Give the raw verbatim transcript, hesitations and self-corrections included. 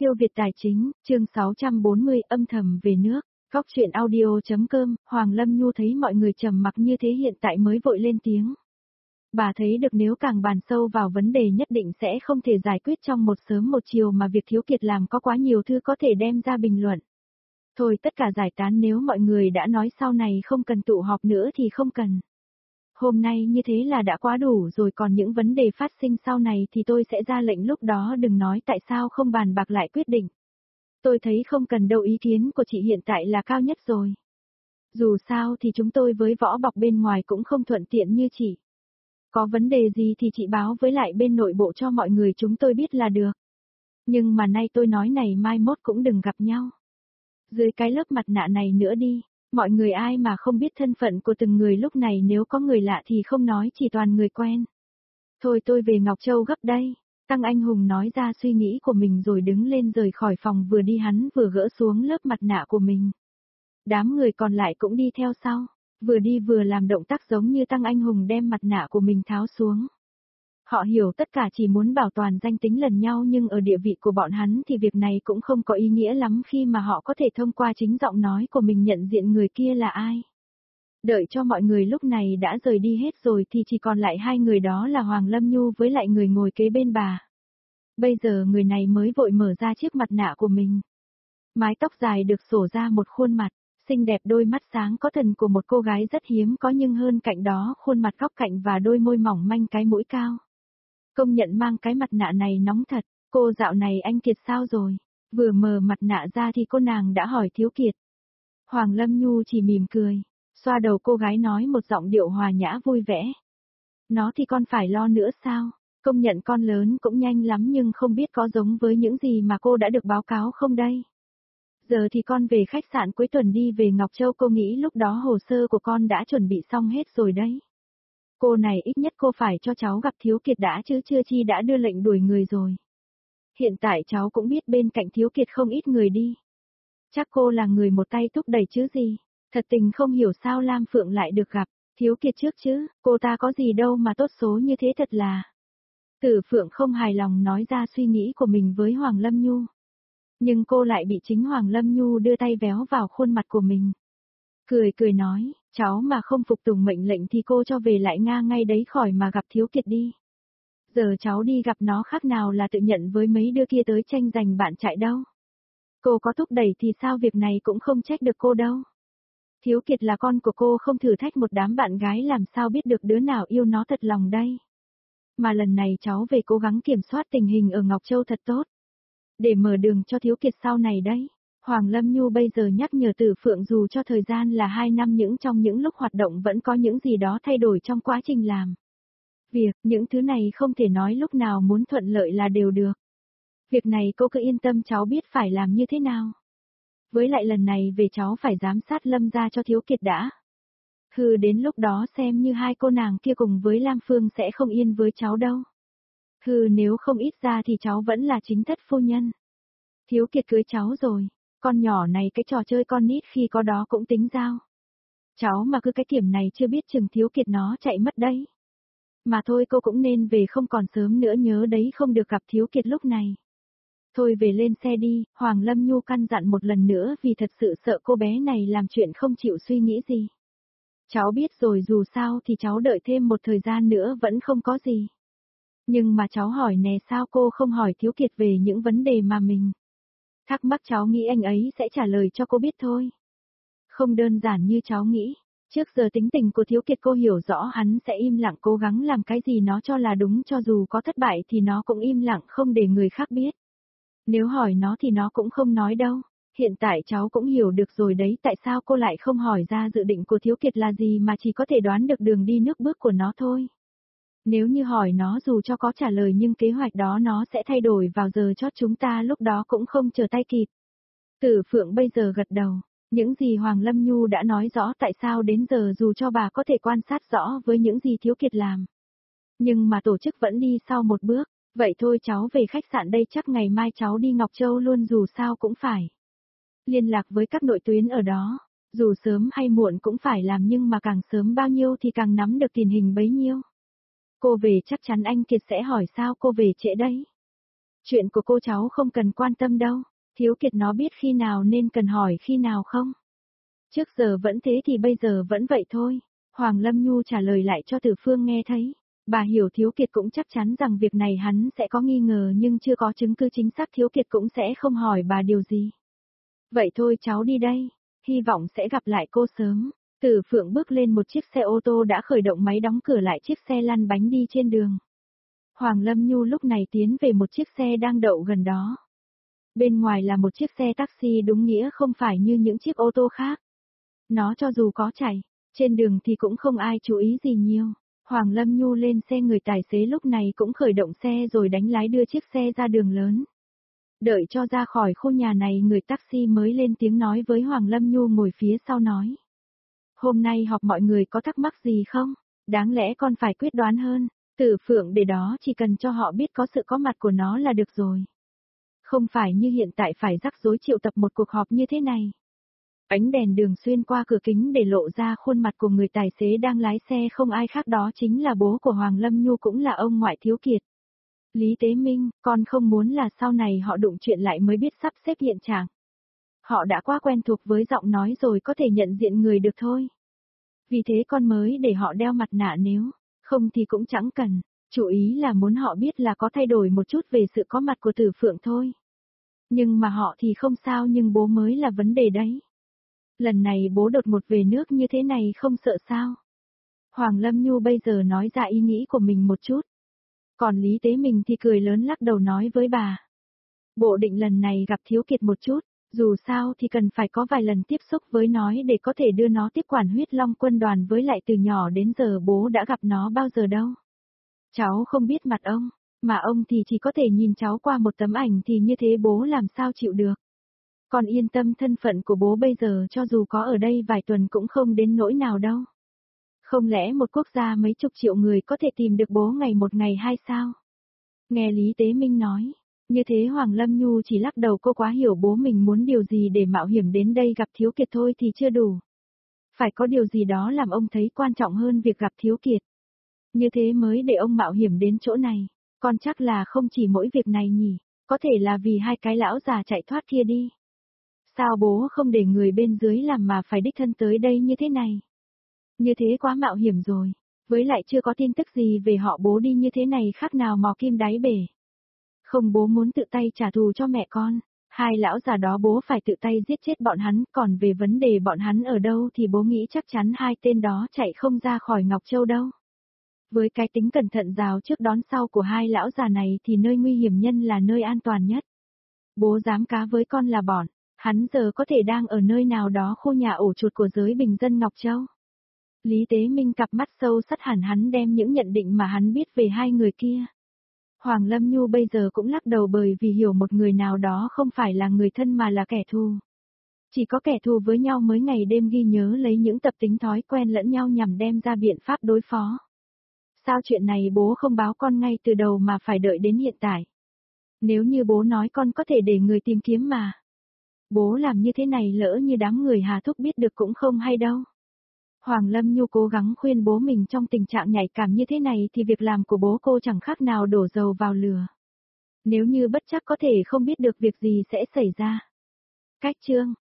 Siêu Việt Tài Chính, chương sáu trăm bốn mươi âm thầm về nước. Góc chuyện audio.com, Hoàng Lâm Nhu thấy mọi người trầm mặc như thế hiện tại mới vội lên tiếng. Bà thấy được nếu càng bàn sâu vào vấn đề nhất định sẽ không thể giải quyết trong một sớm một chiều mà việc Thiếu Kiệt làm có quá nhiều thứ có thể đem ra bình luận. Thôi tất cả giải tán, nếu mọi người đã nói sau này không cần tụ họp nữa thì không cần. Hôm nay như thế là đã quá đủ rồi, còn những vấn đề phát sinh sau này thì tôi sẽ ra lệnh, lúc đó đừng nói tại sao không bàn bạc lại quyết định. Tôi thấy không cần đâu, ý kiến của chị hiện tại là cao nhất rồi. Dù sao thì chúng tôi với võ bọc bên ngoài cũng không thuận tiện như chị. Có vấn đề gì thì chị báo với lại bên nội bộ cho mọi người chúng tôi biết là được. Nhưng mà nay tôi nói này, mai mốt cũng đừng gặp nhau. Dưới cái lớp mặt nạ này nữa đi, mọi người ai mà không biết thân phận của từng người lúc này, nếu có người lạ thì không nói, chỉ toàn người quen. Thôi tôi về Ngọc Châu gấp đây. Tăng Anh Hùng nói ra suy nghĩ của mình rồi đứng lên rời khỏi phòng, vừa đi hắn vừa gỡ xuống lớp mặt nạ của mình. Đám người còn lại cũng đi theo sau, vừa đi vừa làm động tác giống như Tăng Anh Hùng đem mặt nạ của mình tháo xuống. Họ hiểu tất cả chỉ muốn bảo toàn danh tính lần nhau, nhưng ở địa vị của bọn hắn thì việc này cũng không có ý nghĩa lắm khi mà họ có thể thông qua chính giọng nói của mình nhận diện người kia là ai. Đợi cho mọi người lúc này đã rời đi hết rồi thì chỉ còn lại hai người, đó là Hoàng Lâm Nhu với lại người ngồi kế bên bà. Bây giờ người này mới vội mở ra chiếc mặt nạ của mình. Mái tóc dài được xổ ra một khuôn mặt, xinh đẹp, đôi mắt sáng có thần của một cô gái rất hiếm có, nhưng hơn cạnh đó khuôn mặt góc cạnh và đôi môi mỏng manh, cái mũi cao. Công nhận mang cái mặt nạ này nóng thật. Cô dạo này anh Kiệt sao rồi? Vừa mở mặt nạ ra thì cô nàng đã hỏi Thiếu Kiệt. Hoàng Lâm Nhu chỉ mỉm cười, xoa đầu cô gái nói một giọng điệu hòa nhã vui vẻ. Nó thì con phải lo nữa sao? Công nhận con lớn cũng nhanh lắm, nhưng không biết có giống với những gì mà cô đã được báo cáo không đây? Giờ thì con về khách sạn, cuối tuần đi về Ngọc Châu, cô nghĩ lúc đó hồ sơ của con đã chuẩn bị xong hết rồi đấy. Cô này ít nhất cô phải cho cháu gặp Thiếu Kiệt đã chứ, chưa chi đã đưa lệnh đuổi người rồi. Hiện tại cháu cũng biết bên cạnh Thiếu Kiệt không ít người đi. Chắc cô là người một tay thúc đẩy chứ gì. Thật tình không hiểu sao Lam Phượng lại được gặp Thiếu Kiệt trước chứ, cô ta có gì đâu mà tốt số như thế, thật là. Tử Phượng không hài lòng nói ra suy nghĩ của mình với Hoàng Lâm Nhu. Nhưng cô lại bị chính Hoàng Lâm Nhu đưa tay véo vào khuôn mặt của mình. Cười cười nói, cháu mà không phục tùng mệnh lệnh thì cô cho về lại Nga ngay đấy, khỏi mà gặp Thiếu Kiệt đi. Giờ cháu đi gặp nó khác nào là tự nhận với mấy đứa kia tới tranh giành bạn chạy đâu. Cô có thúc đẩy thì sao, việc này cũng không trách được cô đâu. Thiếu Kiệt là con của cô, không thử thách một đám bạn gái làm sao biết được đứa nào yêu nó thật lòng đây. Mà lần này cháu về cố gắng kiểm soát tình hình ở Ngọc Châu thật tốt, để mở đường cho Thiếu Kiệt sau này đấy. Hoàng Lâm Nhu bây giờ nhắc nhở Tử Phượng, dù cho thời gian là hai năm, những trong những lúc hoạt động vẫn có những gì đó thay đổi trong quá trình làm việc, những thứ này không thể nói lúc nào muốn thuận lợi là đều được. Việc này cô cứ yên tâm, cháu biết phải làm như thế nào. Với lại lần này về cháu phải giám sát Lâm gia cho Thiếu Kiệt đã. Hừ, đến lúc đó xem như hai cô nàng kia cùng với Lam Phương sẽ không yên với cháu đâu. Hừ, nếu không ít ra thì cháu vẫn là chính thất phu nhân. Thiếu Kiệt cưới cháu rồi, con nhỏ này cái trò chơi con nít khi có đó cũng tính giao. Cháu mà cứ cái kiểm này chưa biết chừng Thiếu Kiệt nó chạy mất đấy. Mà thôi, cô cũng nên về không còn sớm nữa, nhớ đấy, không được gặp Thiếu Kiệt lúc này. Thôi về lên xe đi, Hoàng Lâm Nhu căn dặn một lần nữa, vì thật sự sợ cô bé này làm chuyện không chịu suy nghĩ gì. Cháu biết rồi, dù sao thì cháu đợi thêm một thời gian nữa vẫn không có gì. Nhưng mà cháu hỏi nè, sao cô không hỏi Thiếu Kiệt về những vấn đề mà mình thắc mắc? Cháu nghĩ anh ấy sẽ trả lời cho cô biết thôi. Không đơn giản như cháu nghĩ. Trước giờ tính tình của Thiếu Kiệt cô hiểu rõ, hắn sẽ im lặng cố gắng làm cái gì nó cho là đúng, cho dù có thất bại thì nó cũng im lặng không để người khác biết. Nếu hỏi nó thì nó cũng không nói đâu. Hiện tại cháu cũng hiểu được rồi đấy, tại sao cô lại không hỏi ra dự định của Thiếu Kiệt là gì mà chỉ có thể đoán được đường đi nước bước của nó thôi. Nếu như hỏi nó, dù cho có trả lời nhưng kế hoạch đó nó sẽ thay đổi vào giờ chót, chúng ta lúc đó cũng không chờ tay kịp. Tử Phượng bây giờ gật đầu. Những gì Hoàng Lâm Nhu đã nói rõ, tại sao đến giờ dù cho bà có thể quan sát rõ với những gì Thiếu Kiệt làm, nhưng mà tổ chức vẫn đi sau một bước. Vậy thôi, cháu về khách sạn đây, chắc ngày mai cháu đi Ngọc Châu luôn, dù sao cũng phải liên lạc với các nội tuyến ở đó. Dù sớm hay muộn cũng phải làm, nhưng mà càng sớm bao nhiêu thì càng nắm được tình hình bấy nhiêu. Cô về chắc chắn anh Kiệt sẽ hỏi sao cô về trễ đấy. Chuyện của cô cháu không cần quan tâm đâu, Thiếu Kiệt nó biết khi nào nên cần hỏi khi nào không. Trước giờ vẫn thế thì bây giờ vẫn vậy thôi. Hoàng Lâm Nhu trả lời lại cho Từ Phương nghe thấy. Bà hiểu Thiếu Kiệt cũng chắc chắn rằng việc này hắn sẽ có nghi ngờ nhưng chưa có chứng cứ chính xác, Thiếu Kiệt cũng sẽ không hỏi bà điều gì. Vậy thôi cháu đi đây, hy vọng sẽ gặp lại cô sớm. Từ Phượng bước lên một chiếc xe ô tô đã khởi động máy, đóng cửa lại, chiếc xe lăn bánh đi trên đường. Hoàng Lâm Nhu lúc này tiến về một chiếc xe đang đậu gần đó. Bên ngoài là một chiếc xe taxi đúng nghĩa, không phải như những chiếc ô tô khác. Nó cho dù có chạy trên đường thì cũng không ai chú ý gì nhiều. Hoàng Lâm Nhu lên xe, người tài xế lúc này cũng khởi động xe rồi đánh lái đưa chiếc xe ra đường lớn. Đợi cho ra khỏi khu nhà này, người taxi mới lên tiếng nói với Hoàng Lâm Nhu ngồi phía sau nói. Hôm nay họp mọi người có thắc mắc gì không? Đáng lẽ con phải quyết đoán hơn. Tử Phượng để đó chỉ cần cho họ biết có sự có mặt của nó là được rồi. Không phải như hiện tại phải rắc rối triệu tập một cuộc họp như thế này. Ánh đèn đường xuyên qua cửa kính để lộ ra khuôn mặt của người tài xế đang lái xe, không ai khác đó chính là bố của Hoàng Lâm Nhu, cũng là ông ngoại Thiếu Kiệt. Lý Tế Minh, con không muốn là sau này họ đụng chuyện lại mới biết sắp xếp hiện trạng. Họ đã quá quen thuộc với giọng nói rồi, có thể nhận diện người được thôi. Vì thế con mới để họ đeo mặt nạ, nếu không thì cũng chẳng cần. Chủ ý là muốn họ biết là có thay đổi một chút về sự có mặt của Tử Phượng thôi. Nhưng mà họ thì không sao, nhưng bố mới là vấn đề đấy. Lần này bố đột ngột về nước như thế này không sợ sao? Hoàng Lâm Nhu bây giờ nói ra ý nghĩ của mình một chút. Còn Lý Tế Mình thì cười lớn lắc đầu nói với bà. Bộ định lần này gặp Thiếu Kiệt một chút, dù sao thì cần phải có vài lần tiếp xúc với nó để có thể đưa nó tiếp quản Huyết Long quân đoàn, với lại từ nhỏ đến giờ bố đã gặp nó bao giờ đâu. Cháu không biết mặt ông, mà ông thì chỉ có thể nhìn cháu qua một tấm ảnh, thì như thế bố làm sao chịu được. Con yên tâm, thân phận của bố bây giờ cho dù có ở đây vài tuần cũng không đến nỗi nào đâu. Không lẽ một quốc gia mấy chục triệu người có thể tìm được bố ngày một ngày hai sao? Nghe Lý Tế Minh nói, như thế Hoàng Lâm Nhu chỉ lắc đầu, cô quá hiểu bố mình muốn điều gì để mạo hiểm đến đây gặp Thiếu Kiệt thôi thì chưa đủ. Phải có điều gì đó làm ông thấy quan trọng hơn việc gặp Thiếu Kiệt. Như thế mới để ông mạo hiểm đến chỗ này. Con chắc là không chỉ mỗi việc này nhỉ, có thể là vì hai cái lão già chạy thoát kia đi. Sao bố không để người bên dưới làm mà phải đích thân tới đây như thế này? Như thế quá mạo hiểm rồi, với lại chưa có tin tức gì về họ, bố đi như thế này khác nào mò kim đáy bể. Không, bố muốn tự tay trả thù cho mẹ con, hai lão già đó bố phải tự tay giết chết bọn hắn, còn về vấn đề bọn hắn ở đâu thì bố nghĩ chắc chắn hai tên đó chạy không ra khỏi Ngọc Châu đâu. Với cái tính cẩn thận rào trước đón sau của hai lão già này thì nơi nguy hiểm nhân là nơi an toàn nhất. Bố dám cá với con là bọn hắn giờ có thể đang ở nơi nào đó khu nhà ổ chuột của giới bình dân Ngọc Châu. Lý Tế Minh cặp mắt sâu sắc hẳn, hắn đem những nhận định mà hắn biết về hai người kia. Hoàng Lâm Nhu bây giờ cũng lắc đầu, bởi vì hiểu một người nào đó không phải là người thân mà là kẻ thù. Chỉ có kẻ thù với nhau mới ngày đêm ghi nhớ lấy những tập tính thói quen lẫn nhau nhằm đem ra biện pháp đối phó. Sao chuyện này bố không báo con ngay từ đầu mà phải đợi đến hiện tại? Nếu như bố nói con có thể để người tìm kiếm mà. Bố làm như thế này lỡ như đám người Hà Thúc biết được cũng không hay đâu. Hoàng Lâm Nhu cố gắng khuyên bố mình, trong tình trạng nhạy cảm như thế này thì việc làm của bố cô chẳng khác nào đổ dầu vào lửa. Nếu như bất chắc có thể không biết được việc gì sẽ xảy ra. Cách chương